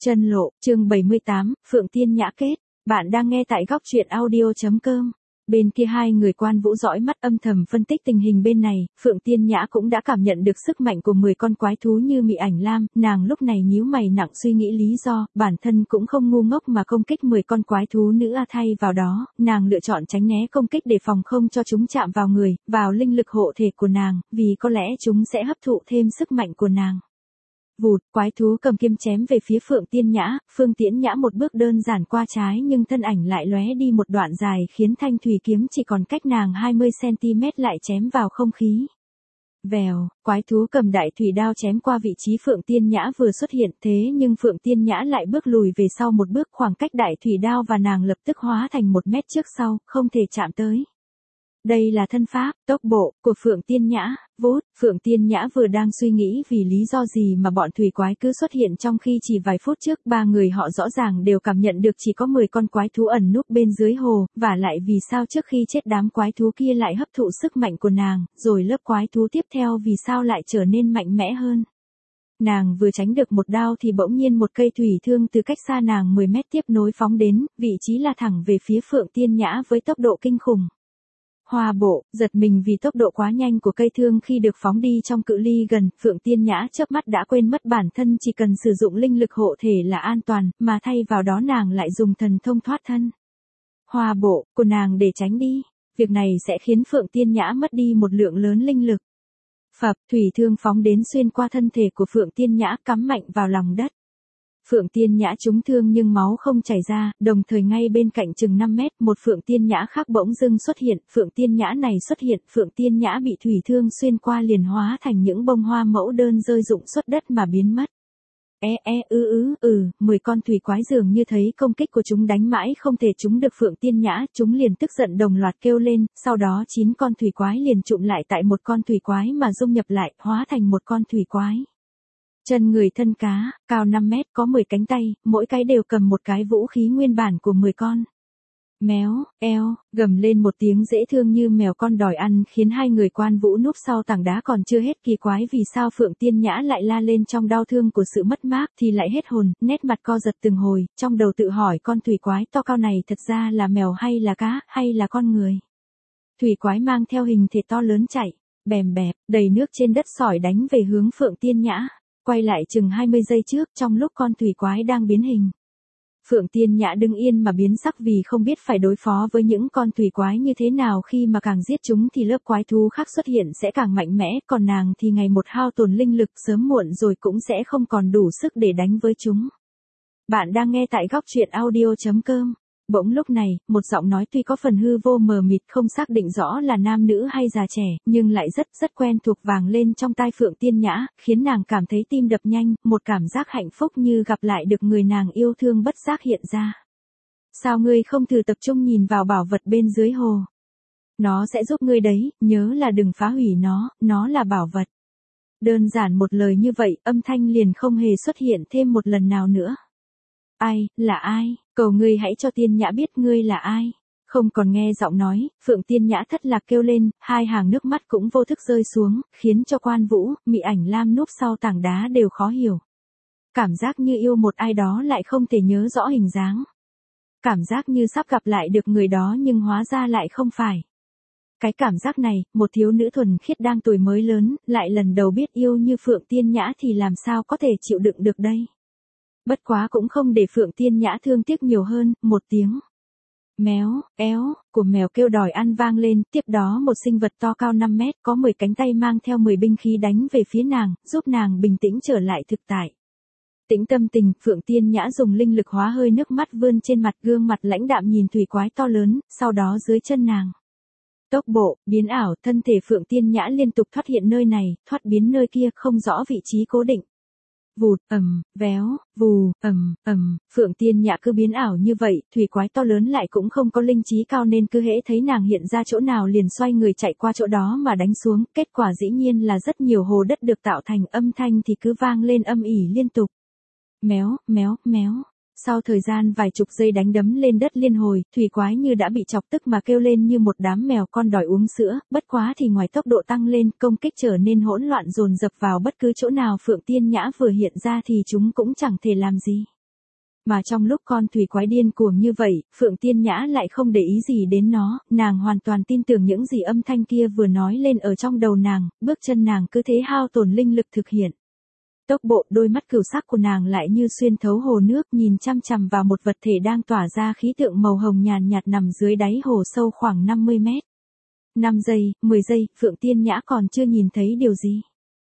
Chân lộ, chương 78, Phượng Tiên Nhã kết. Bạn đang nghe tại góc truyện audio.com. Bên kia hai người Quan Vũ dõi mắt âm thầm phân tích tình hình bên này, Phượng Tiên Nhã cũng đã cảm nhận được sức mạnh của 10 con quái thú như Mị Ảnh Lam, nàng lúc này nhíu mày nặng suy nghĩ lý do, bản thân cũng không ngu ngốc mà công kích 10 con quái thú nữ thay vào đó, nàng lựa chọn tránh né công kích để phòng không cho chúng chạm vào người, vào linh lực hộ thể của nàng, vì có lẽ chúng sẽ hấp thụ thêm sức mạnh của nàng. Vụt, quái thú cầm kiếm chém về phía Phượng Tiên Nhã, Phương Tiễn Nhã một bước đơn giản qua trái nhưng thân ảnh lại lóe đi một đoạn dài khiến thanh thủy kiếm chỉ còn cách nàng 20cm lại chém vào không khí. Vèo, quái thú cầm đại thủy đao chém qua vị trí Phượng Tiên Nhã vừa xuất hiện thế nhưng Phượng Tiên Nhã lại bước lùi về sau một bước, khoảng cách đại thủy đao và nàng lập tức hóa thành 1 mét trước sau, không thể chạm tới. Đây là thân pháp, tốc bộ, của Phượng Tiên Nhã, vút, Phượng Tiên Nhã vừa đang suy nghĩ vì lý do gì mà bọn thủy quái cứ xuất hiện trong khi chỉ vài phút trước ba người họ rõ ràng đều cảm nhận được chỉ có 10 con quái thú ẩn núp bên dưới hồ, và lại vì sao trước khi chết đám quái thú kia lại hấp thụ sức mạnh của nàng, rồi lớp quái thú tiếp theo vì sao lại trở nên mạnh mẽ hơn. Nàng vừa tránh được một đao thì bỗng nhiên một cây thủy thương từ cách xa nàng 10 mét tiếp nối phóng đến, vị trí là thẳng về phía Phượng Tiên Nhã với tốc độ kinh khủng. Hoa bộ, giật mình vì tốc độ quá nhanh của cây thương khi được phóng đi trong cự ly gần, Phượng Tiên Nhã chớp mắt đã quên mất bản thân chỉ cần sử dụng linh lực hộ thể là an toàn, mà thay vào đó nàng lại dùng thần thông thoát thân. Hoa bộ, của nàng để tránh đi, việc này sẽ khiến Phượng Tiên Nhã mất đi một lượng lớn linh lực. Phập, thủy thương phóng đến xuyên qua thân thể của Phượng Tiên Nhã cắm mạnh vào lòng đất. Phượng Tiên Nhã trúng thương nhưng máu không chảy ra, đồng thời ngay bên cạnh chừng 5 mét, một Phượng Tiên Nhã khác bỗng dưng xuất hiện, Phượng Tiên Nhã này xuất hiện, Phượng Tiên Nhã bị thủy thương xuyên qua liền hóa thành những bông hoa mẫu đơn rơi rụng xuất đất mà biến mất. 10 con thủy quái dường như thấy công kích của chúng đánh mãi không thể trúng được Phượng Tiên Nhã, chúng liền tức giận đồng loạt kêu lên, sau đó 9 con thủy quái liền trụm lại tại một con thủy quái mà dung nhập lại, hóa thành một con thủy quái. Chân người thân cá, cao 5 mét, có 10 cánh tay, mỗi cái đều cầm một cái vũ khí nguyên bản của 10 con. Méo, eo, gầm lên một tiếng dễ thương như mèo con đòi ăn khiến hai người Quan Vũ núp sau tảng đá còn chưa hết kỳ quái vì sao Phượng Tiên Nhã lại la lên trong đau thương của sự mất mát thì lại hết hồn, nét mặt co giật từng hồi, trong đầu tự hỏi con thủy quái to cao này thật ra là mèo hay là cá, hay là con người. Thủy quái mang theo hình thể to lớn chạy, bèm bẹp, đầy nước trên đất sỏi đánh về hướng Phượng Tiên Nhã. Quay lại chừng 20 giây trước trong lúc con thủy quái đang biến hình. Phượng Tiên Nhã đứng yên mà biến sắc vì không biết phải đối phó với những con thủy quái như thế nào khi mà càng giết chúng thì lớp quái thú khác xuất hiện sẽ càng mạnh mẽ, còn nàng thì ngày một hao tổn linh lực sớm muộn rồi cũng sẽ không còn đủ sức để đánh với chúng. Bạn đang nghe tại góc truyện audio.com. Bỗng lúc này, một giọng nói tuy có phần hư vô mờ mịt không xác định rõ là nam nữ hay già trẻ, nhưng lại rất quen thuộc vang lên trong tai Phượng Tiên Nhã, khiến nàng cảm thấy tim đập nhanh, một cảm giác hạnh phúc như gặp lại được người nàng yêu thương bất giác hiện ra. Sao ngươi không thử tập trung nhìn vào bảo vật bên dưới hồ? Nó sẽ giúp ngươi đấy, nhớ là đừng phá hủy nó là bảo vật. Đơn giản một lời như vậy, âm thanh liền không hề xuất hiện thêm một lần nào nữa. Ai, là ai? Cầu ngươi hãy cho Tiên Nhã biết ngươi là ai. Không còn nghe giọng nói, Phượng Tiên Nhã thất lạc kêu lên, hai hàng nước mắt cũng vô thức rơi xuống, khiến cho Quan Vũ, Mị Ảnh Lam núp sau tảng đá đều khó hiểu. Cảm giác như yêu một ai đó lại không thể nhớ rõ hình dáng. Cảm giác như sắp gặp lại được người đó nhưng hóa ra lại không phải. Cái cảm giác này, một thiếu nữ thuần khiết đang tuổi mới lớn, lại lần đầu biết yêu như Phượng Tiên Nhã thì làm sao có thể chịu đựng được đây. Bất quá cũng không để Phượng Tiên Nhã thương tiếc nhiều hơn, một tiếng. Méo, éo, của mèo kêu đòi ăn vang lên, tiếp đó một sinh vật to cao 5 mét, có 10 cánh tay mang theo 10 binh khí đánh về phía nàng, giúp nàng bình tĩnh trở lại thực tại. Tĩnh tâm tình, Phượng Tiên Nhã dùng linh lực hóa hơi nước mắt vươn trên mặt, gương mặt lãnh đạm nhìn thủy quái to lớn, sau đó dưới chân nàng. Tốc bộ, biến ảo, thân thể Phượng Tiên Nhã liên tục thoát hiện nơi này, thoát biến nơi kia, không rõ vị trí cố định. Vụt, véo, vù, Phượng Tiên Nhã cứ biến ảo như vậy, thủy quái to lớn lại cũng không có linh trí cao nên cứ hễ thấy nàng hiện ra chỗ nào liền xoay người chạy qua chỗ đó mà đánh xuống, kết quả dĩ nhiên là rất nhiều hồ đất được tạo thành, âm thanh thì cứ vang lên âm ỉ liên tục. Méo, méo, méo. Sau thời gian vài chục giây đánh đấm lên đất liên hồi, thủy quái như đã bị chọc tức mà kêu lên như một đám mèo con đòi uống sữa, bất quá thì ngoài tốc độ tăng lên, công kích trở nên hỗn loạn dồn dập vào bất cứ chỗ nào Phượng Tiên Nhã vừa hiện ra thì chúng cũng chẳng thể làm gì. Mà trong lúc con thủy quái điên cuồng như vậy, Phượng Tiên Nhã lại không để ý gì đến nó, nàng hoàn toàn tin tưởng những gì âm thanh kia vừa nói lên ở trong đầu nàng, bước chân nàng cứ thế hao tổn linh lực thực hiện. Tốc bộ đôi mắt cửu sắc của nàng lại như xuyên thấu hồ nước nhìn chăm chằm vào một vật thể đang tỏa ra khí tượng màu hồng nhàn nhạt nằm dưới đáy hồ sâu khoảng 50 mét. 5 giây, 10 giây, Phượng Tiên Nhã còn chưa nhìn thấy điều gì.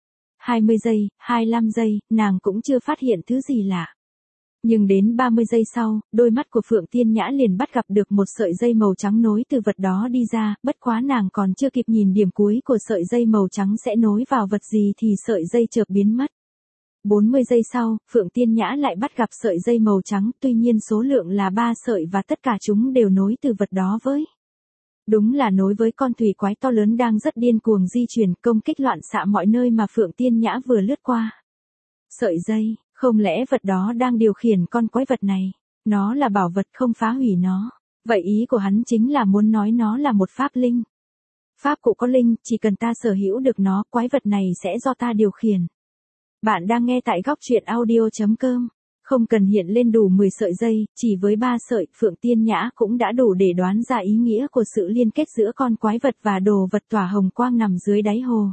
20 giây, 25 giây, nàng cũng chưa phát hiện thứ gì lạ. Nhưng đến 30 giây sau, đôi mắt của Phượng Tiên Nhã liền bắt gặp được một sợi dây màu trắng nối từ vật đó đi ra, bất quá nàng còn chưa kịp nhìn điểm cuối của sợi dây màu trắng sẽ nối vào vật gì thì sợi dây chợt biến mất. 40 giây sau, Phượng Tiên Nhã lại bắt gặp sợi dây màu trắng, tuy nhiên số lượng là 3 sợi và tất cả chúng đều nối từ vật đó với. Đúng là nối với con thủy quái to lớn đang rất điên cuồng di chuyển công kích loạn xạ mọi nơi mà Phượng Tiên Nhã vừa lướt qua. Sợi dây, không lẽ vật đó đang điều khiển con quái vật này? Nó là bảo vật không phá hủy nó. Vậy ý của hắn chính là muốn nói nó là một pháp linh. Pháp cụ có linh, chỉ cần ta sở hữu được nó, quái vật này sẽ do ta điều khiển. Bạn đang nghe tại góc truyện audio.com. Không cần hiện lên đủ 10 sợi dây, chỉ với 3 sợi, Phượng Tiên Nhã cũng đã đủ để đoán ra ý nghĩa của sự liên kết giữa con quái vật và đồ vật tỏa hồng quang nằm dưới đáy hồ.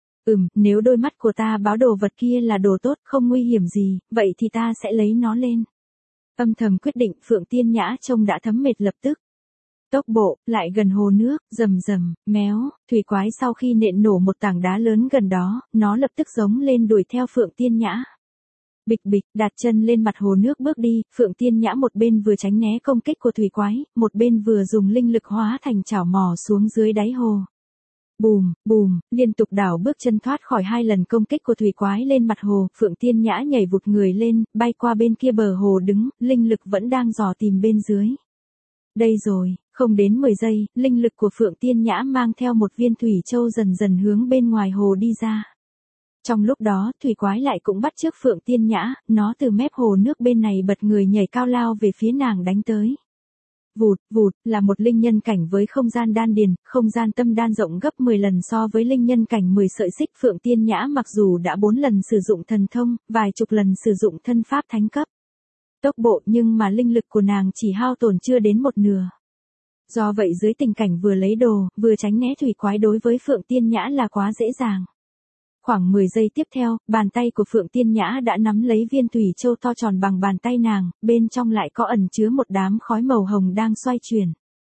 Nếu đôi mắt của ta báo đồ vật kia là đồ tốt, không nguy hiểm gì, vậy thì ta sẽ lấy nó lên. Âm thầm quyết định, Phượng Tiên Nhã trông đã thấm mệt lập tức. Tốc bộ, lại gần hồ nước, rầm rầm, méo, thủy quái sau khi nện nổ một tảng đá lớn gần đó, nó lập tức giống lên đuổi theo Phượng Tiên Nhã. Bịch bịch, đặt chân lên mặt hồ nước bước đi, Phượng Tiên Nhã một bên vừa tránh né công kích của thủy quái, một bên vừa dùng linh lực hóa thành chảo mò xuống dưới đáy hồ. Bùm, bùm, liên tục đảo bước chân thoát khỏi 2 lần công kích của thủy quái lên mặt hồ, Phượng Tiên Nhã nhảy vụt người lên, bay qua bên kia bờ hồ đứng, linh lực vẫn đang dò tìm bên dưới. Đây rồi, không đến 10 giây, linh lực của Phượng Tiên Nhã mang theo một viên thủy châu dần dần hướng bên ngoài hồ đi ra. Trong lúc đó, thủy quái lại cũng bắt chước Phượng Tiên Nhã, nó từ mép hồ nước bên này bật người nhảy cao lao về phía nàng đánh tới. Vụt, vụt, là một linh nhân cảnh với không gian đan điền, không gian tâm đan rộng gấp 10 lần so với linh nhân cảnh 10 sợi xích. Phượng Tiên Nhã mặc dù đã 4 lần sử dụng thần thông, vài chục lần sử dụng thân pháp thánh cấp. Tốc bộ nhưng mà linh lực của nàng chỉ hao tổn chưa đến một nửa. Do vậy dưới tình cảnh vừa lấy đồ, vừa tránh né thủy quái đối với Phượng Tiên Nhã là quá dễ dàng. Khoảng 10 giây tiếp theo, bàn tay của Phượng Tiên Nhã đã nắm lấy viên thủy châu to tròn bằng bàn tay nàng, bên trong lại có ẩn chứa một đám khói màu hồng đang xoay chuyển.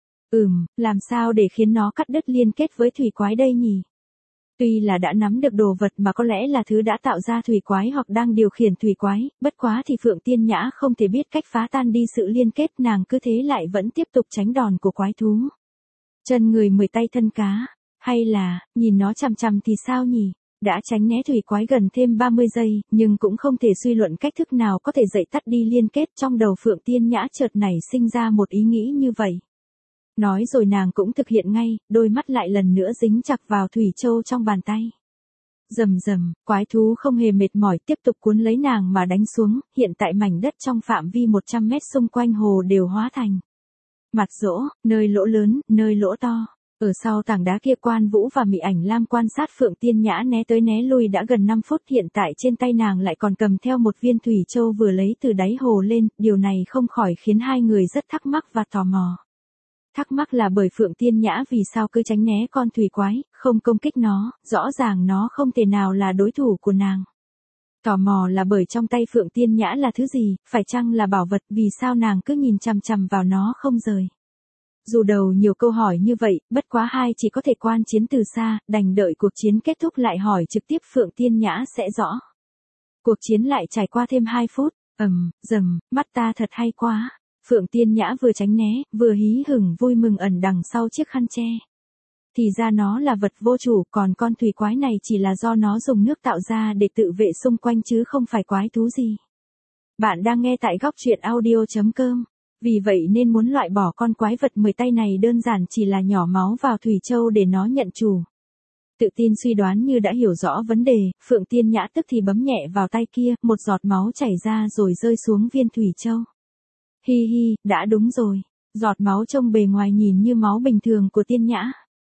Làm sao để khiến nó cắt đứt liên kết với thủy quái đây nhỉ? Tuy là đã nắm được đồ vật mà có lẽ là thứ đã tạo ra thủy quái hoặc đang điều khiển thủy quái, bất quá thì Phượng Tiên Nhã không thể biết cách phá tan đi sự liên kết, nàng cứ thế lại vẫn tiếp tục tránh đòn của quái thú. Chân người 10 tay thân cá, hay là, nhìn nó chằm chằm thì sao nhỉ? Đã tránh né thủy quái gần thêm 30 giây, nhưng cũng không thể suy luận cách thức nào có thể dậy tắt đi liên kết. Trong đầu Phượng Tiên Nhã chợt nảy sinh ra một ý nghĩ như vậy. Nói rồi nàng cũng thực hiện ngay, đôi mắt lại lần nữa dính chặt vào thủy châu trong bàn tay. Rầm rầm, quái thú không hề mệt mỏi tiếp tục cuốn lấy nàng mà đánh xuống, hiện tại mảnh đất trong phạm vi 100 mét xung quanh hồ đều hóa thành mặt rỗ, nơi lỗ lớn, nơi lỗ to. Ở sau tảng đá kia Quan Vũ và Mị Ảnh Lam quan sát Phượng Tiên Nhã né tới né lui đã gần 5 phút, hiện tại trên tay nàng lại còn cầm theo một viên thủy châu vừa lấy từ đáy hồ lên, điều này không khỏi khiến hai người rất thắc mắc và tò mò. Thắc mắc là bởi Phượng Tiên Nhã vì sao cứ tránh né con thủy quái, không công kích nó, rõ ràng nó không thể nào là đối thủ của nàng. Tò mò là bởi trong tay Phượng Tiên Nhã là thứ gì, phải chăng là bảo vật, vì sao nàng cứ nhìn chằm chằm vào nó không rời. Dù đầu nhiều câu hỏi như vậy, bất quá hai chỉ có thể quan chiến từ xa, đành đợi cuộc chiến kết thúc lại hỏi trực tiếp Phượng Tiên Nhã sẽ rõ. Cuộc chiến lại trải qua thêm 2 phút, rầm, mắt ta thật hay quá. Phượng Tiên Nhã vừa tránh né, vừa hí hửng vui mừng ẩn đằng sau chiếc khăn che. Thì ra nó là vật vô chủ, còn con thủy quái này chỉ là do nó dùng nước tạo ra để tự vệ xung quanh chứ không phải quái thú gì. Bạn đang nghe tại góc truyện audio.com. Vì vậy nên muốn loại bỏ con quái vật 10 tay này đơn giản chỉ là nhỏ máu vào thủy châu để nó nhận chủ. Tự tin suy đoán như đã hiểu rõ vấn đề, Phượng Tiên Nhã tức thì bấm nhẹ vào tay kia, một giọt máu chảy ra rồi rơi xuống viên thủy châu. Hi hi, đã đúng rồi. Giọt máu trông bề ngoài nhìn như máu bình thường của Tiên Nhã.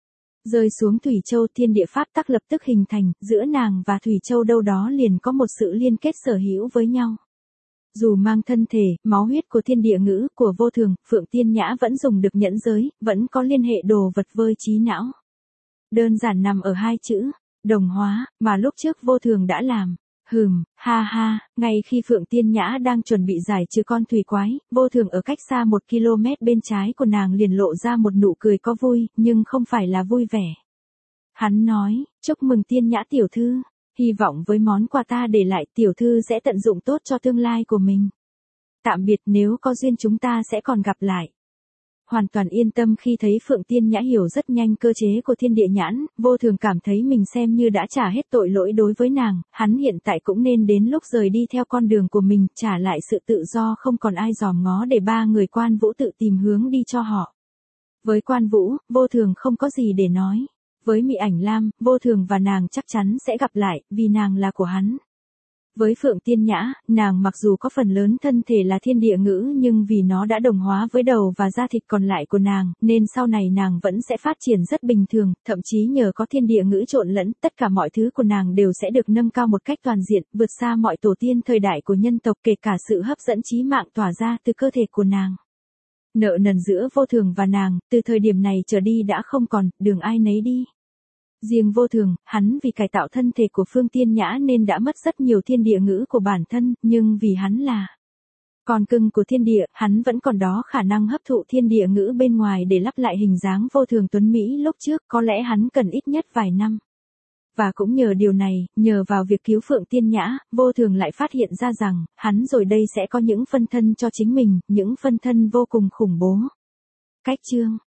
Rơi xuống thủy châu, thiên địa pháp tắc lập tức hình thành, giữa nàng và thủy châu đâu đó liền có một sự liên kết sở hữu với nhau. Dù mang thân thể, máu huyết của thiên địa ngữ, của vô thường, Phượng Tiên Nhã vẫn dùng được nhẫn giới, vẫn có liên hệ đồ vật với trí não. Đơn giản nằm ở hai chữ, đồng hóa, mà lúc trước vô thường đã làm. Ha ha, ngay khi Phượng Tiên Nhã đang chuẩn bị giải trừ con thủy quái, vô thường ở cách xa 1 km bên trái của nàng liền lộ ra một nụ cười có vui, nhưng không phải là vui vẻ. Hắn nói, chúc mừng Tiên Nhã tiểu thư, hy vọng với món quà ta để lại tiểu thư sẽ tận dụng tốt cho tương lai của mình. Tạm biệt, nếu có duyên chúng ta sẽ còn gặp lại. Hoàn toàn yên tâm khi thấy Phượng Tiên Nhã hiểu rất nhanh cơ chế của thiên địa nhãn, vô thường cảm thấy mình xem như đã trả hết tội lỗi đối với nàng, hắn hiện tại cũng nên đến lúc rời đi theo con đường của mình, trả lại sự tự do không còn ai dòm ngó để ba người Quan Vũ tự tìm hướng đi cho họ. Với Quan Vũ, vô thường không có gì để nói. Với Mị Ảnh Lam, vô thường và nàng chắc chắn sẽ gặp lại, vì nàng là của hắn. Với Phượng Tiên Nhã, nàng mặc dù có phần lớn thân thể là thiên địa ngữ nhưng vì nó đã đồng hóa với đầu và da thịt còn lại của nàng, nên sau này nàng vẫn sẽ phát triển rất bình thường, thậm chí nhờ có thiên địa ngữ trộn lẫn, tất cả mọi thứ của nàng đều sẽ được nâng cao một cách toàn diện, vượt xa mọi tổ tiên thời đại của nhân tộc, kể cả sự hấp dẫn chí mạng tỏa ra từ cơ thể của nàng. Nợ nần giữa vô thường và nàng, từ thời điểm này trở đi đã không còn, đường ai nấy đi. Riêng vô thường, hắn vì cải tạo thân thể của Phương Tiên Nhã nên đã mất rất nhiều thiên địa ngữ của bản thân, nhưng vì hắn là con cưng của thiên địa, hắn vẫn còn đó khả năng hấp thụ thiên địa ngữ bên ngoài để lắp lại hình dáng vô thường tuấn Mỹ lúc trước, có lẽ hắn cần ít nhất vài năm. Và cũng nhờ điều này, nhờ vào việc cứu Phượng Tiên Nhã, vô thường lại phát hiện ra rằng, hắn rồi đây sẽ có những phân thân cho chính mình, những phân thân vô cùng khủng bố. Cách chương